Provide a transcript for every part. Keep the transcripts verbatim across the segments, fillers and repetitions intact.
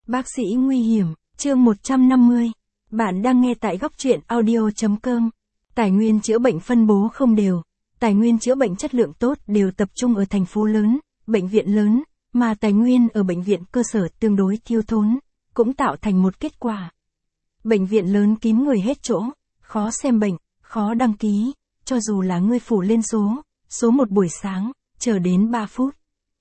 Bác sĩ nguy hiểm, chương một trăm năm mươi. Bạn đang nghe tại góc truyện audio.com. Tài nguyên chữa bệnh phân bố không đều. Tài nguyên chữa bệnh chất lượng tốt đều tập trung ở thành phố lớn, bệnh viện lớn, mà tài nguyên ở bệnh viện cơ sở tương đối thiếu thốn, cũng tạo thành một kết quả. Bệnh viện lớn kín người hết chỗ, khó xem bệnh, khó đăng ký, cho dù là ngươi phủ lên số, số một buổi sáng, chờ đến ba phút.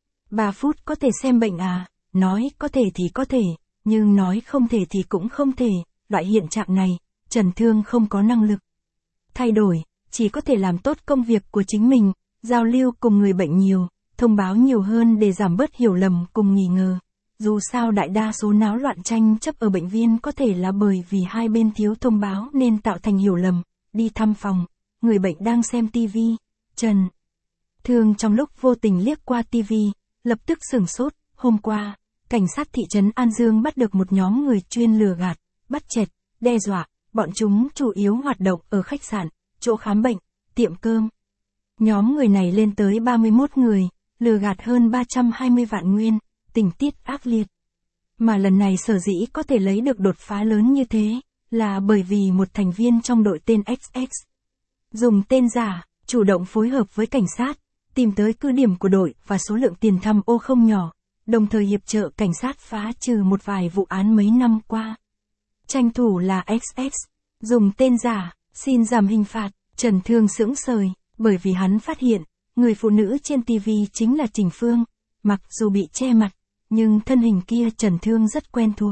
ba phút có thể xem bệnh à? Nói có thể thì có thể, nhưng nói không thể thì cũng không thể, loại hiện trạng này, Trần Thương không có năng lực thay đổi, chỉ có thể làm tốt công việc của chính mình, giao lưu cùng người bệnh nhiều, thông báo nhiều hơn để giảm bớt hiểu lầm cùng nghi ngờ. Dù sao đại đa số náo loạn tranh chấp ở bệnh viện có thể là bởi vì hai bên thiếu thông báo nên tạo thành hiểu lầm. Đi thăm phòng, người bệnh đang xem tivi, Trần Thương trong lúc vô tình liếc qua tivi, lập tức sửng sốt. Hôm qua, cảnh sát thị trấn An Dương bắt được một nhóm người chuyên lừa gạt, bắt chẹt, đe dọa, bọn chúng chủ yếu hoạt động ở khách sạn, chỗ khám bệnh, tiệm cơm. Nhóm người này lên tới ba mươi mốt người, lừa gạt hơn ba trăm hai mươi vạn nguyên, tình tiết ác liệt. Mà lần này sở dĩ có thể lấy được đột phá lớn như thế, là bởi vì một thành viên trong đội tên ích ích, dùng tên giả, chủ động phối hợp với cảnh sát, tìm tới cứ điểm của đội và số lượng tiền tham ô không nhỏ, đồng thời hiệp trợ cảnh sát phá trừ một vài vụ án mấy năm qua. Tranh thủ là ích ích, dùng tên giả, xin giảm hình phạt, Trần Thương sững sờ, bởi vì hắn phát hiện, người phụ nữ trên tivi chính là Trình Phương, mặc dù bị che mặt, nhưng thân hình kia Trần Thương rất quen thuộc.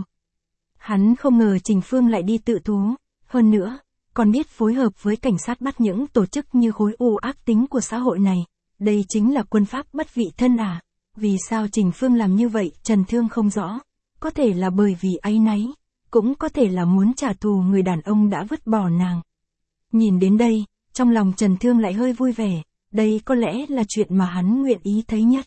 Hắn không ngờ Trình Phương lại đi tự thú, hơn nữa, còn biết phối hợp với cảnh sát bắt những tổ chức như khối u ác tính của xã hội này. Đây chính là quân pháp bất vị thân à? Vì sao Trình Phương làm như vậy Trần Thương không rõ. Có thể là bởi vì áy náy, cũng có thể là muốn trả thù người đàn ông đã vứt bỏ nàng. Nhìn đến đây, trong lòng Trần Thương lại hơi vui vẻ, đây có lẽ là chuyện mà hắn nguyện ý thấy nhất.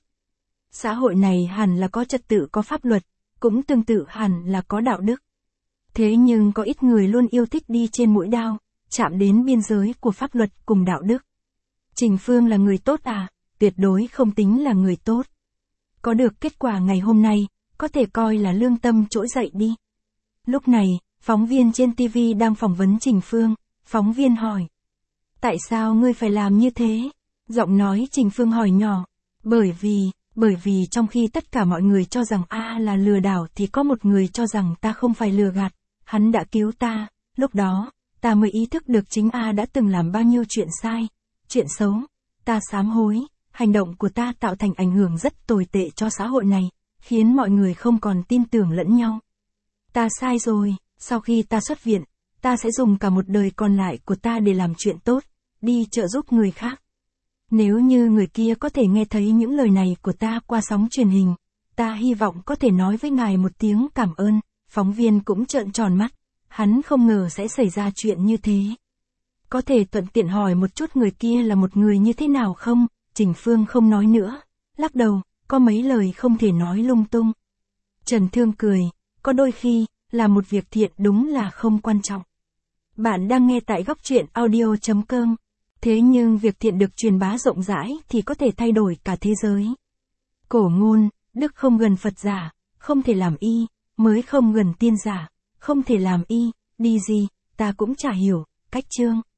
Xã hội này hẳn là có trật tự có pháp luật, cũng tương tự hẳn là có đạo đức. Thế nhưng có ít người luôn yêu thích đi trên mũi đao, chạm đến biên giới của pháp luật cùng đạo đức. Trình Phương là người tốt à? Tuyệt đối không tính là người tốt. Có được kết quả ngày hôm nay, có thể coi là lương tâm trỗi dậy đi. Lúc này, phóng viên trên tivi đang phỏng vấn Trình Phương, phóng viên hỏi. Tại sao ngươi phải làm như thế? Giọng nói Trình Phương hỏi nhỏ. Bởi vì, bởi vì trong khi tất cả mọi người cho rằng A là lừa đảo thì có một người cho rằng ta không phải lừa gạt. Hắn đã cứu ta, lúc đó, ta mới ý thức được chính A đã từng làm bao nhiêu chuyện sai, chuyện xấu. Ta sám hối, hành động của ta tạo thành ảnh hưởng rất tồi tệ cho xã hội này, khiến mọi người không còn tin tưởng lẫn nhau. Ta sai rồi, sau khi ta xuất viện, ta sẽ dùng cả một đời còn lại của ta để làm chuyện tốt, đi trợ giúp người khác. Nếu như người kia có thể nghe thấy những lời này của ta qua sóng truyền hình, ta hy vọng có thể nói với ngài một tiếng cảm ơn. Phóng viên cũng trợn tròn mắt, hắn không ngờ sẽ xảy ra chuyện như thế. Có thể thuận tiện hỏi một chút người kia là một người như thế nào không? Trình Phương không nói nữa, lắc đầu, có mấy lời không thể nói lung tung. Trần Thương cười, có đôi khi, làm một việc thiện đúng là không quan trọng. Bạn đang nghe tại góc truyện audio.com. Thế nhưng việc thiện được truyền bá rộng rãi thì có thể thay đổi cả thế giới. Cổ ngôn, đức không gần Phật giả, không thể làm y, mới không gần tiên giả, không thể làm y, đi gì, ta cũng chả hiểu, cách chương.